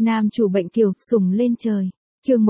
Nam chủ bệnh kiều, sủng lên trời. Chương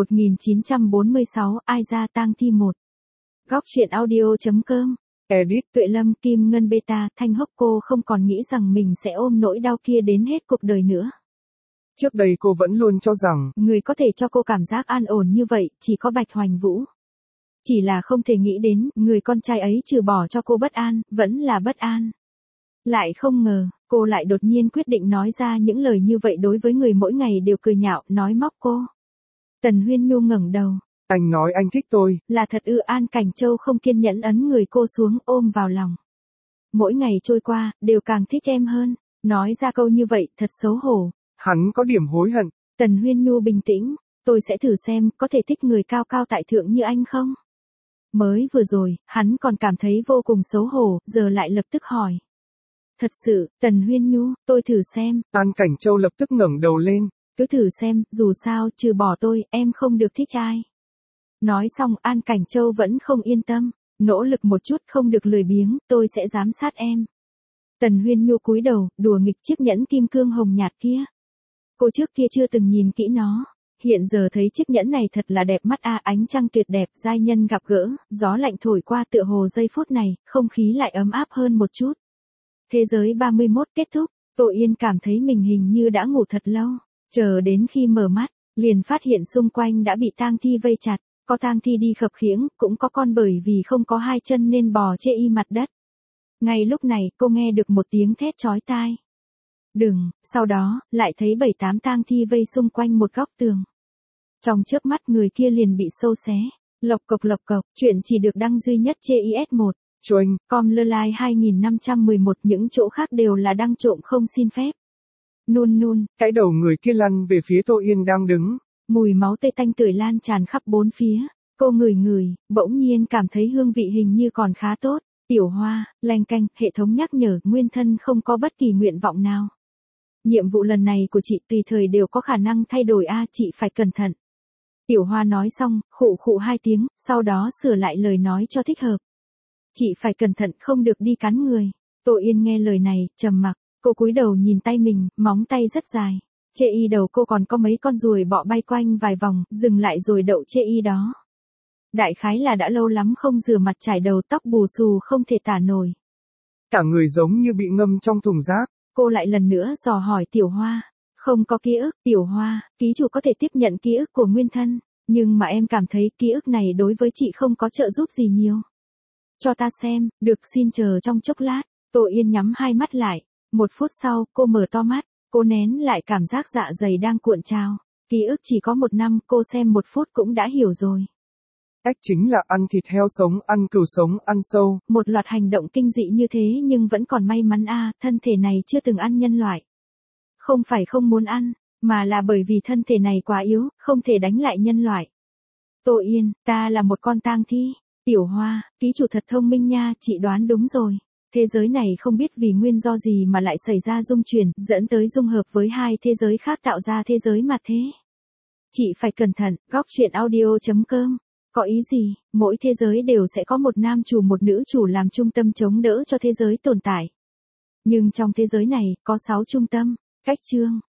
1946, ai ra tang thi 1. Góc truyện audio.com. Edit. Tuệ Lâm, Kim Ngân Beta, Thanh Hốc cô không còn nghĩ rằng mình sẽ ôm nỗi đau kia đến hết cuộc đời nữa. Trước đây cô vẫn luôn cho rằng, người có thể cho cô cảm giác an ổn như vậy, chỉ có Bạch Hoành Vũ. Chỉ là không thể nghĩ đến, người con trai ấy trừ bỏ cho cô bất an, vẫn là bất an. Lại không ngờ, cô lại đột nhiên quyết định nói ra những lời như vậy đối với người mỗi ngày đều cười nhạo, nói móc cô. Tần Huyên Nhu ngẩng đầu. anh nói anh thích tôi. Là thật ư? An Cảnh Châu không kiên nhẫn ấn người cô xuống ôm vào lòng. Mỗi ngày trôi qua, đều càng thích em hơn. Nói ra câu như vậy, thật xấu hổ. Hắn có điểm hối hận. Tần Huyên Nhu bình tĩnh. Tôi sẽ thử xem, có thể thích người cao cao tại thượng như anh không? Mới vừa rồi, hắn còn cảm thấy vô cùng xấu hổ, giờ lại lập tức hỏi. Thật sự, Tần Huyên Nhu, tôi thử xem. An Cảnh Châu lập tức ngẩng đầu lên. Cứ thử xem, dù sao, trừ bỏ tôi, em không được thích ai. Nói xong, An Cảnh Châu vẫn không yên tâm. Nỗ lực một chút, không được lười biếng, tôi sẽ giám sát em. Tần Huyên Nhu cúi đầu, đùa nghịch chiếc nhẫn kim cương hồng nhạt kia. Cô trước kia chưa từng nhìn kỹ nó. Hiện giờ thấy chiếc nhẫn này thật là đẹp mắt a, ánh trăng tuyệt đẹp, giai nhân gặp gỡ, gió lạnh thổi qua tựa hồ giây phút này, không khí lại ấm áp hơn một chút. Thế giới 31 kết thúc, Tô Yên cảm thấy mình hình như đã ngủ thật lâu, chờ đến khi mở mắt, liền phát hiện xung quanh đã bị tang thi vây chặt, có tang thi đi khập khiễng, cũng có con bởi vì không có hai chân nên bò chê y mặt đất. Ngay lúc này, cô nghe được một tiếng thét chói tai. Đừng, sau đó, lại thấy 7-8 tang thi vây xung quanh một góc tường. Trong chớp mắt người kia liền bị xâu xé. Lộc cộc, chuyện chỉ được đăng duy nhất trên IS1. Choing. Com lơ lai 2511, những chỗ khác đều là đăng trộm không xin phép. Nun. Cái đầu người kia lăn về phía Tô Yên đang đứng. Mùi máu tươi tanh tưởi lan tràn khắp bốn phía. Cô ngửi, bỗng nhiên cảm thấy hương vị hình như còn khá tốt. Tiểu Hoa, leng canh, hệ thống nhắc nhở, nguyên thân không có bất kỳ nguyện vọng nào. Nhiệm vụ lần này của chị tùy thời đều có khả năng thay đổi a, chị phải cẩn thận. Tiểu Hoa nói xong, khụ 2 tiếng, sau đó sửa lại lời nói cho thích hợp. Chị phải cẩn thận, không được đi cắn người. Tô Yên nghe lời này, trầm mặc, cô cúi đầu nhìn tay mình, móng tay rất dài. Chê y đầu cô còn có mấy con ruồi bọ bay quanh vài vòng, dừng lại rồi đậu chê y đó. Đại khái là đã lâu lắm không rửa mặt, trải đầu, tóc bù xù không thể tả nổi. Cả người giống như bị ngâm trong thùng rác. Cô lại lần nữa dò hỏi Tiểu Hoa. Không có ký ức. Tiểu Hoa, ký chủ có thể tiếp nhận ký ức của nguyên thân, nhưng mà em cảm thấy ký ức này đối với chị không có trợ giúp gì nhiều. Cho ta xem, được, xin chờ trong chốc lát. Tô Yên nhắm hai mắt lại. 1 phút sau, cô mở to mắt, cô nén lại cảm giác dạ dày đang cuộn trào. Ký ức chỉ có 1 năm, cô xem 1 phút cũng đã hiểu rồi. Ếch chính là ăn thịt heo sống, ăn cừu sống, ăn sâu. Một loạt hành động kinh dị như thế nhưng vẫn còn may mắn a, thân thể này chưa từng ăn nhân loại. Không phải không muốn ăn, mà là bởi vì thân thể này quá yếu, không thể đánh lại nhân loại. Tô Yên, ta là một con tang thi. Tiểu Hoa, ký chủ thật thông minh nha, chị đoán đúng rồi. Thế giới này không biết vì nguyên do gì mà lại xảy ra dung chuyển, dẫn tới dung hợp với 2 thế giới khác tạo ra thế giới mà thế. Chị phải cẩn thận, góc truyện audio.com. Có ý gì? Mỗi thế giới đều sẽ có một nam chủ một nữ chủ làm trung tâm chống đỡ cho thế giới tồn tại. Nhưng trong thế giới này, có 6 trung tâm. Cách chương.